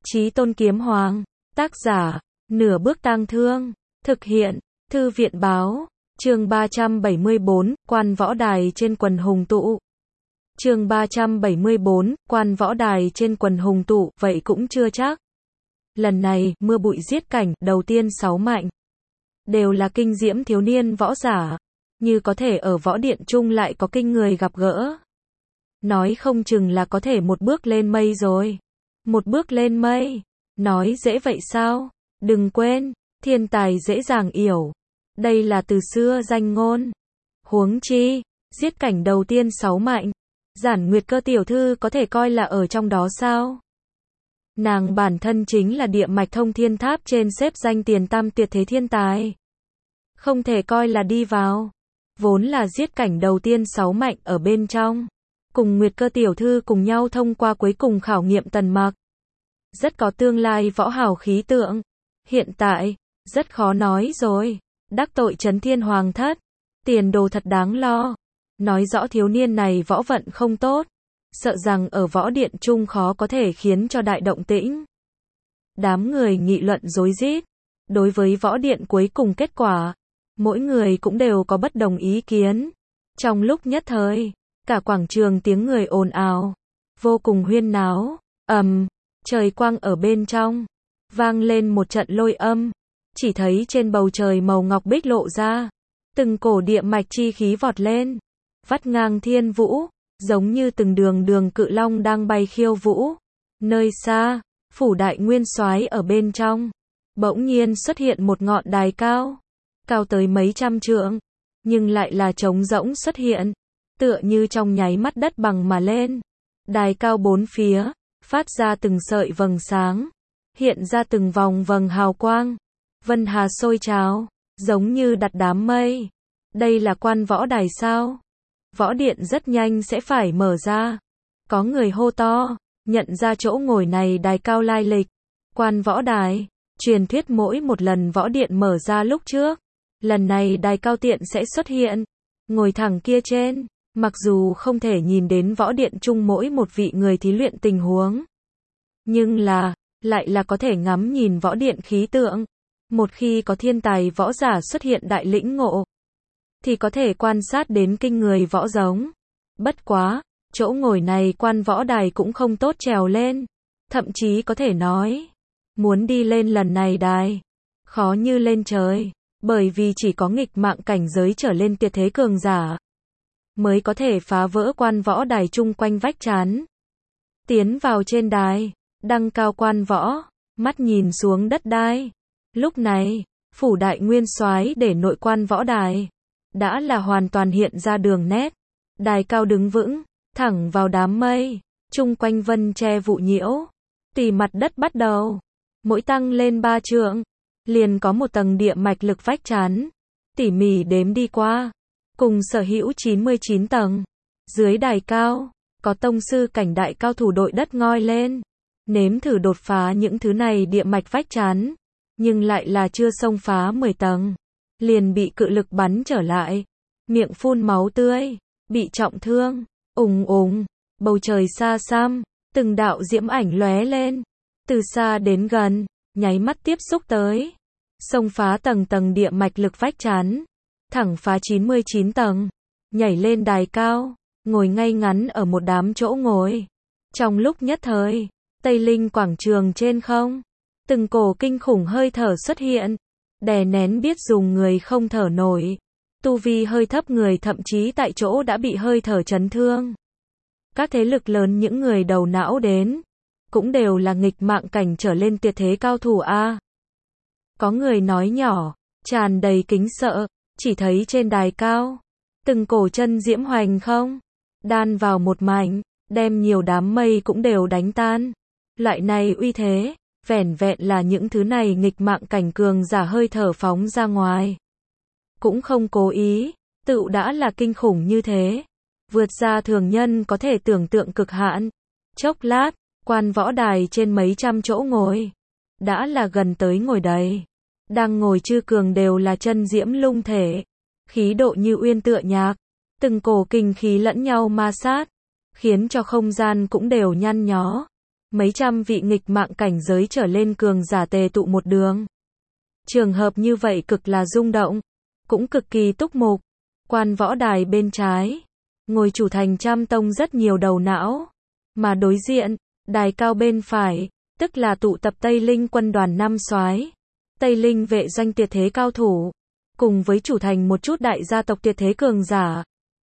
Chí Tôn Kiếm Hoàng. Tác giả, Nửa Bước Tang Thương. Thực hiện, Thư viện Báo. Chương 374, Quan Võ Đài trên quần hùng tụ. Chương 374, Quan Võ Đài trên quần hùng tụ, vậy cũng chưa chắc. Lần này, mưa bụi giết cảnh, đầu tiên 6 mạnh. Đều là kinh diễm thiếu niên võ giả. Như có thể ở võ điện chung lại có kinh người gặp gỡ. Nói không chừng là có thể một bước lên mây rồi. Một bước lên mây. Nói dễ vậy sao? Đừng quên, thiên tài dễ dàng yểu. Đây là từ xưa danh ngôn. Huống chi, giết cảnh đầu tiên 6 mạnh. Giản Nguyệt Cơ tiểu thư có thể coi là ở trong đó sao? Nàng bản thân chính là địa mạch thông thiên tháp trên xếp danh tiền tam tuyệt thế thiên tài. Không thể coi là đi vào. Vốn là giết cảnh đầu tiên 6 mạnh ở bên trong. Cùng Nguyệt Cơ tiểu thư cùng nhau thông qua cuối cùng khảo nghiệm Tần Mặc. Rất có tương lai võ hào khí tượng. Hiện tại, rất khó nói rồi. Đắc tội Chấn Thiên Hoàng thất. Tiền đồ thật đáng lo. Nói rõ thiếu niên này võ vận không tốt. Sợ rằng ở võ điện chung khó có thể khiến cho đại động tĩnh. Đám người nghị luận rối rít. Đối với võ điện cuối cùng kết quả, mỗi người cũng đều có bất đồng ý kiến. Trong lúc nhất thời, cả quảng trường tiếng người ồn ào, vô cùng huyên náo. Trời quang ở bên trong, vang lên một trận lôi âm. Chỉ thấy trên bầu trời màu ngọc bích lộ ra, từng cổ địa mạch chi khí vọt lên, vắt ngang thiên vũ, giống như từng đường đường cự long đang bay khiêu vũ. Nơi xa, phủ đại nguyên soái ở bên trong, bỗng nhiên xuất hiện một ngọn đài cao, cao tới mấy trăm trượng, nhưng lại là trống rỗng xuất hiện, tựa như trong nháy mắt đất bằng mà lên. Đài cao bốn phía, phát ra từng sợi vầng sáng, hiện ra từng vòng vầng hào quang, vân hà sôi trào, giống như đặt đám mây. Đây là quan võ đài sao? Võ điện rất nhanh sẽ phải mở ra. Có người hô to, nhận ra chỗ ngồi này đài cao lai lịch. Quan võ đài, truyền thuyết mỗi một lần võ điện mở ra lúc trước, lần này đài cao tiện sẽ xuất hiện, ngồi thẳng kia trên. Mặc dù không thể nhìn đến võ điện chung mỗi một vị người thí luyện tình huống, nhưng lại là có thể ngắm nhìn võ điện khí tượng. Một khi có thiên tài võ giả xuất hiện đại lĩnh ngộ, thì có thể quan sát đến kinh người võ giống. Bất quá, chỗ ngồi này quan võ đài cũng không tốt trèo lên. Thậm chí có thể nói, muốn đi lên lần này đài, khó như lên trời. Bởi vì chỉ có nghịch mạng cảnh giới trở lên tuyệt thế cường giả mới có thể phá vỡ quan võ đài chung quanh vách chắn, tiến vào trên đài, đăng cao quan võ, mắt nhìn xuống đất đai. Lúc này, phủ đại nguyên soái để nội quan võ đài đã là hoàn toàn hiện ra đường nét. Đài cao đứng vững, thẳng vào đám mây, chung quanh vân che vụ nhiễu, tỉ mặt đất bắt đầu, mỗi tăng lên 3 trượng, liền có một tầng địa mạch lực vách chắn, tỉ mỉ đếm đi qua, cùng sở hữu 99 tầng. Dưới đài cao, có tông sư cảnh đại cao thủ đội đất ngoi lên, nếm thử đột phá những thứ này địa mạch vách chắn, nhưng lại là chưa xông phá 10 tầng, liền bị cự lực bắn trở lại, miệng phun máu tươi, bị trọng thương. Bầu trời xa xăm, từng đạo diễm ảnh lóe lên, từ xa đến gần, nháy mắt tiếp xúc tới, xông phá tầng tầng địa mạch lực vách chắn, thẳng phá 99 tầng, nhảy lên đài cao, ngồi ngay ngắn ở một đám chỗ ngồi. Trong lúc nhất thời, Tây Linh quảng trường trên không, từng cổ kinh khủng hơi thở xuất hiện, đè nén biết dùng người không thở nổi. Tu vi hơi thấp người thậm chí tại chỗ đã bị hơi thở chấn thương. Các thế lực lớn những người đầu não đến, cũng đều là nghịch mạng cảnh trở lên tuyệt thế cao thủ a. Có người nói nhỏ, tràn đầy kính sợ, chỉ thấy trên đài cao, từng cổ chân diễm hoành không, đan vào một mảnh, đem nhiều đám mây cũng đều đánh tan. Loại này uy thế, vẻn vẹn là những thứ này nghịch mạng cảnh cường giả hơi thở phóng ra ngoài, cũng không cố ý, tựu đã là kinh khủng như thế, vượt ra thường nhân có thể tưởng tượng cực hạn. Chốc lát, quan võ đài trên mấy trăm chỗ ngồi, đã là gần tới ngồi đầy. Đang ngồi chư cường đều là chân diễm lung thể, khí độ như uyên tựa nhạc, từng cổ kinh khí lẫn nhau ma sát, khiến cho không gian cũng đều nhăn nhó. mấy trăm vị nghịch mạng cảnh giới trở lên cường giả tề tụ một đường. Trường hợp như vậy cực là rung động, cũng cực kỳ túc mục. Quan võ đài bên trái, ngồi chủ thành Trăm Tông rất nhiều đầu não, mà đối diện, đài cao bên phải, tức là tụ tập Tây Linh quân đoàn năm soái, Tây Linh vệ doanh tuyệt thế cao thủ, cùng với chủ thành một chút đại gia tộc tuyệt thế cường giả.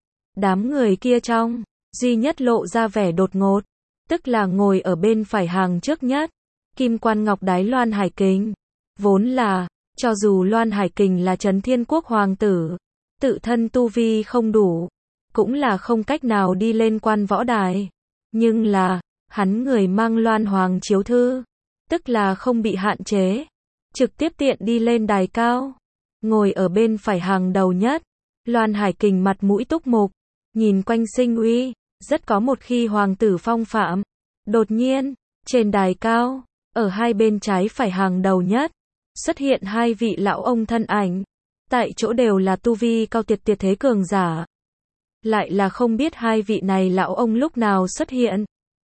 Đám người kia trong, duy nhất lộ ra vẻ đột ngột, tức là ngồi ở bên phải hàng trước nhất, Kim Quan Ngọc Đái Loan Hải Kình. Vốn là, cho dù Loan Hải Kình là Trấn Thiên Quốc hoàng tử, tự thân tu vi không đủ, cũng là không cách nào đi lên quan võ đài. Nhưng là, hắn người mang Loan Hoàng chiếu thư, tức là không bị hạn chế, trực tiếp tiện đi lên đài cao. Ngồi ở bên phải hàng đầu nhất, Loan Hải Kình mặt mũi túc mục, nhìn quanh sinh uy, rất có một khi hoàng tử phong phạm. Đột nhiên, trên đài cao, ở hai bên trái phải hàng đầu nhất, xuất hiện hai vị lão ông thân ảnh, tại chỗ đều là tu vi cao tuyệt thế cường giả. Lại là không biết hai vị này lão ông lúc nào xuất hiện.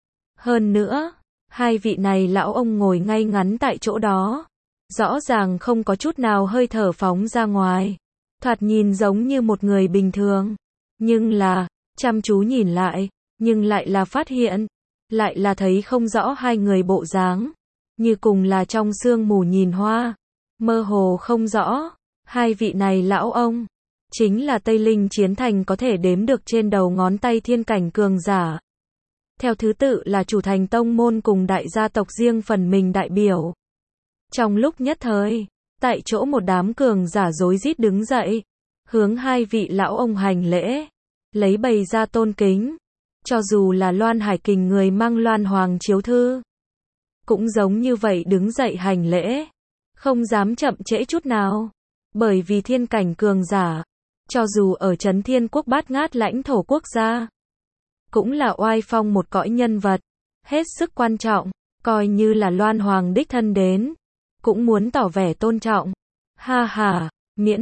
Hơn nữa, hai vị này lão ông ngồi ngay ngắn tại chỗ đó, rõ ràng không có chút nào hơi thở phóng ra ngoài, thoạt nhìn giống như một người bình thường. Nhưng là, chăm chú nhìn lại, nhưng lại là phát hiện, lại là thấy không rõ hai người bộ dáng, như cùng là trong sương mù nhìn hoa, mơ hồ không rõ. Hai vị này lão ông, chính là Tây Linh chiến thành có thể đếm được trên đầu ngón tay thiên cảnh cường giả. Theo thứ tự là chủ thành tông môn cùng đại gia tộc riêng phần mình đại biểu. Trong lúc nhất thời, tại chỗ một đám cường giả rối rít đứng dậy, hướng hai vị lão ông hành lễ, lấy bày ra tôn kính. Cho dù là Loan Hải Kình người mang Loan Hoàng chiếu thư, cũng giống như vậy đứng dậy hành lễ, không dám chậm trễ chút nào. Bởi vì thiên cảnh cường giả, cho dù ở Trấn Thiên Quốc bát ngát lãnh thổ quốc gia, cũng là oai phong một cõi nhân vật, hết sức quan trọng, coi như là Loan Hoàng đích thân đến, cũng muốn tỏ vẻ tôn trọng. Ha ha,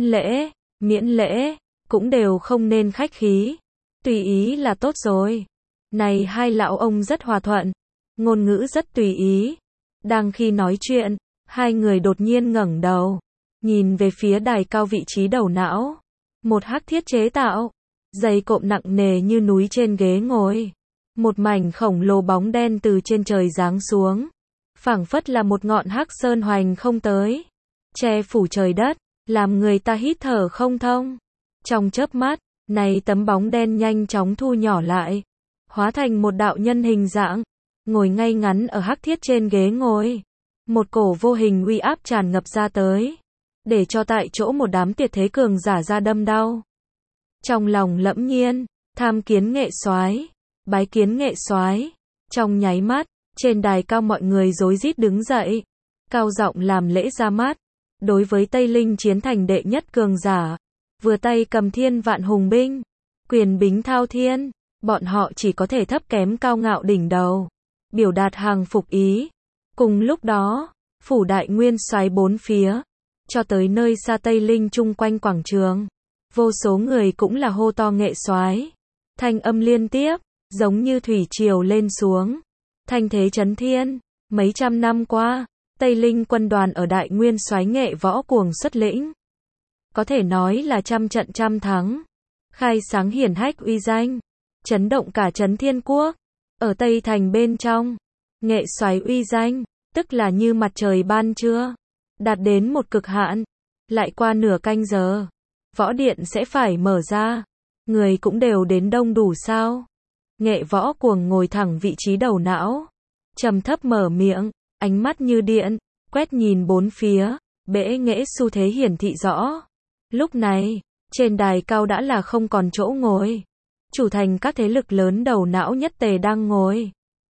miễn lễ, cũng đều không nên khách khí, tùy ý là tốt rồi. Này hai lão ông rất hòa thuận, ngôn ngữ rất tùy ý. Đang khi nói chuyện, hai người đột nhiên ngẩng đầu, nhìn về phía đài cao vị trí đầu não. Một hắc thiết chế tạo, dày cộm nặng nề như núi trên ghế ngồi. Một mảnh khổng lồ bóng đen từ trên trời giáng xuống, phảng phất là một ngọn hắc sơn hoành không tới, che phủ trời đất, làm người ta hít thở không thông. Trong chớp mắt, này tấm bóng đen nhanh chóng thu nhỏ lại, hóa thành một đạo nhân hình dạng, ngồi ngay ngắn ở hắc thiết trên ghế ngồi. Một cổ vô hình uy áp tràn ngập ra tới, để cho tại chỗ một đám tuyệt thế cường giả ra đâm đau. Trong lòng lẫm nhiên, tham kiến nghệ soái, bái kiến nghệ soái. Trong nháy mắt, trên đài cao mọi người rối rít đứng dậy, cao giọng làm lễ ra mắt. Đối với Tây Linh chiến thành đệ nhất cường giả, vừa tay cầm thiên vạn hùng binh, quyền bính thao thiên, bọn họ chỉ có thể thấp kém cao ngạo đỉnh đầu, biểu đạt hàng phục ý. Cùng lúc đó, phủ đại nguyên soái bốn phía, cho tới nơi xa Tây Linh chung quanh quảng trường, vô số người cũng là hô to nghệ soái, thanh âm liên tiếp, giống như thủy triều lên xuống, thanh thế chấn thiên. Mấy trăm năm qua, Tây Linh quân đoàn ở đại nguyên soái nghệ võ cuồng xuất lĩnh, có thể nói là trăm trận trăm thắng, khai sáng hiển hách uy danh, chấn động cả Trấn Thiên Quốc. Ở Tây Thành bên trong, nghệ soái uy danh, tức là như mặt trời ban trưa, đạt đến một cực hạn. Lại qua nửa canh giờ, võ điện sẽ phải mở ra, người cũng đều đến đông đủ sao? Nghệ võ cuồng ngồi thẳng vị trí đầu não, trầm thấp mở miệng, ánh mắt như điện, quét nhìn bốn phía, bẽ nghệ xu thế hiển thị rõ. Lúc này, trên đài cao đã là không còn chỗ ngồi. Chủ thành các thế lực lớn đầu não nhất tề đang ngồi,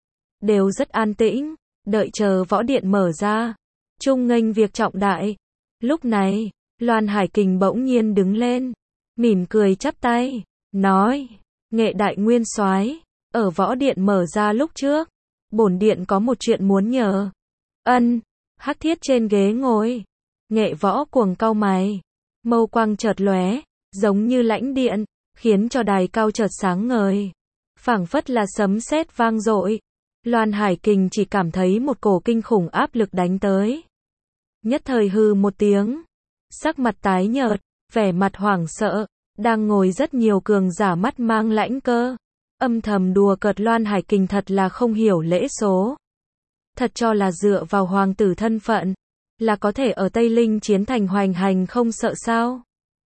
đều rất an tĩnh, đợi chờ võ điện mở ra, chung nghênh việc trọng đại. Lúc này, Loan Hải Kình bỗng nhiên đứng lên, mỉm cười chắp tay, nói: Nghệ đại nguyên soái, ở võ điện mở ra lúc trước, bổn điện có một chuyện muốn nhờ. Ân. Hắc thiết trên ghế ngồi, nghệ võ cuồng cau mày, mâu quang chợt lóe, giống như lãnh điện, khiến cho đài cao chợt sáng ngời, phảng phất là sấm sét vang dội. Loan Hải Kình chỉ cảm thấy một cổ kinh khủng áp lực đánh tới. Nhất thời hừ một tiếng, sắc mặt tái nhợt, vẻ mặt hoảng sợ, đang ngồi rất nhiều cường giả mắt mang lãnh cơ, âm thầm đùa cợt Loan Hải Kình thật là không hiểu lễ số. Thật cho là dựa vào hoàng tử thân phận, là có thể ở Tây Linh chiến thành hoành hành không sợ sao?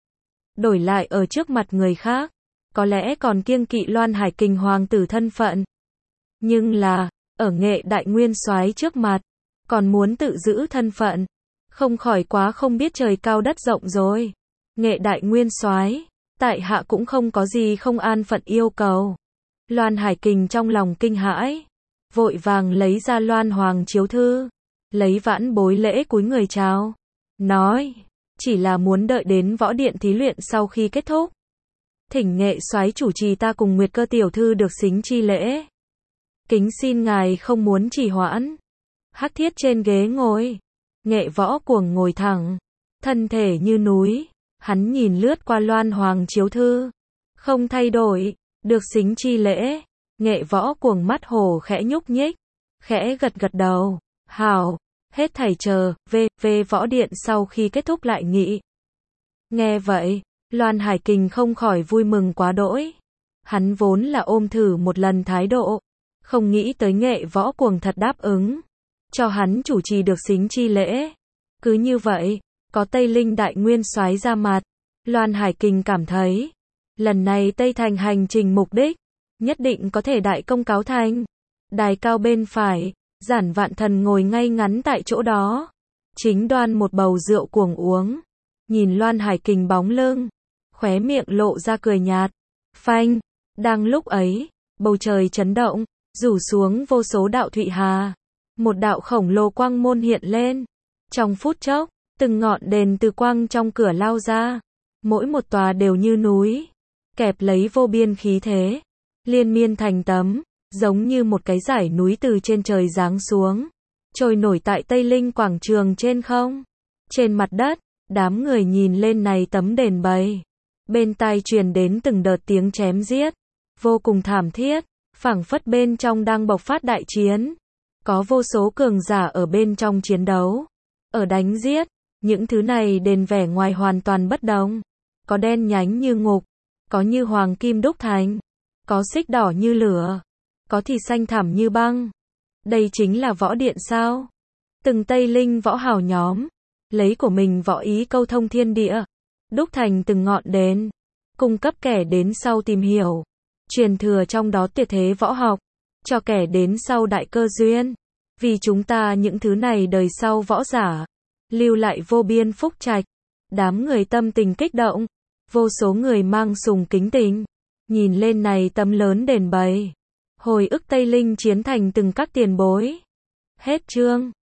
Đổi lại ở trước mặt người khác, có lẽ còn kiêng kỵ Loan Hải Kình hoàng tử thân phận. Nhưng là, ở Nghệ Đại Nguyên Soái trước mặt, còn muốn tự giữ thân phận, không khỏi quá không biết trời cao đất rộng rồi. Nghệ Đại Nguyên Soái, tại hạ cũng không có gì không an phận yêu cầu. Loan Hải Kình trong lòng kinh hãi, vội vàng lấy ra Loan Hoàng chiếu thư, lấy vãn bối lễ cúi người chào, nói, chỉ là muốn đợi đến võ điện thí luyện sau khi kết thúc. Thỉnh Nghệ soái chủ trì ta cùng Nguyệt Cơ tiểu thư được xính chi lễ. Kính xin ngài không muốn trì hoãn. Hắc Thiết trên ghế ngồi, Nghệ Võ Cuồng ngồi thẳng, thân thể như núi, hắn nhìn lướt qua Loan Hoàng chiếu thư, không thay đổi, được xính chi lễ. Nghệ Võ Cuồng mắt hồ khẽ nhúc nhích, khẽ gật gật đầu, hảo, hết thảy chờ, về võ điện sau khi kết thúc lại nghị. Nghe vậy, Loan Hải Kình không khỏi vui mừng quá đỗi. Hắn vốn là ôm thử một lần thái độ, không nghĩ tới Nghệ Võ Cuồng thật đáp ứng, cho hắn chủ trì được xính chi lễ. Cứ như vậy, có Tây Linh Đại Nguyên Soái ra mặt, Loan Hải Kình cảm thấy, lần này Tây Thành hành trình mục đích, nhất định có thể đại công cáo thành. Đài cao bên phải, Giản Vạn Thần ngồi ngay ngắn tại chỗ đó, chính đoan một bầu rượu cuồng uống, nhìn Loan Hải Kình bóng lưng, khóe miệng lộ ra cười nhạt. Phanh, đang lúc ấy, bầu trời chấn động, rủ xuống vô số đạo thụy hà, một đạo khổng lồ quang môn hiện lên. Trong phút chốc, từng ngọn đèn từ quang trong cửa lao ra, mỗi một tòa đều như núi, kẹp lấy vô biên khí thế, liên miên thành tấm, giống như một cái dải núi từ trên trời giáng xuống, trôi nổi tại Tây Linh quảng trường trên không. Trên mặt đất, đám người nhìn lên này tấm đền bày, bên tai truyền đến từng đợt tiếng chém giết, vô cùng thảm thiết, phảng phất bên trong đang bộc phát đại chiến. Có vô số cường giả ở bên trong chiến đấu, ở đánh giết, những thứ này đền vẻ ngoài hoàn toàn bất đồng. Có đen nhánh như ngục, có như hoàng kim đúc thành, có xích đỏ như lửa, có thì xanh thẳm như băng. Đây chính là võ điện sao? Từng Tây Linh võ hào nhóm, lấy của mình võ ý câu thông thiên địa, đúc thành từng ngọn đền, cung cấp kẻ đến sau tìm hiểu, truyền thừa trong đó tuyệt thế võ học, cho kẻ đến sau đại cơ duyên. Vì chúng ta những thứ này đời sau võ giả, lưu lại vô biên phúc trạch. Đám người tâm tình kích động, vô số người mang sùng kính tình, nhìn lên này tấm lớn đền bày, hồi ức Tây Linh chiến thành từng các tiền bối. Hết chương.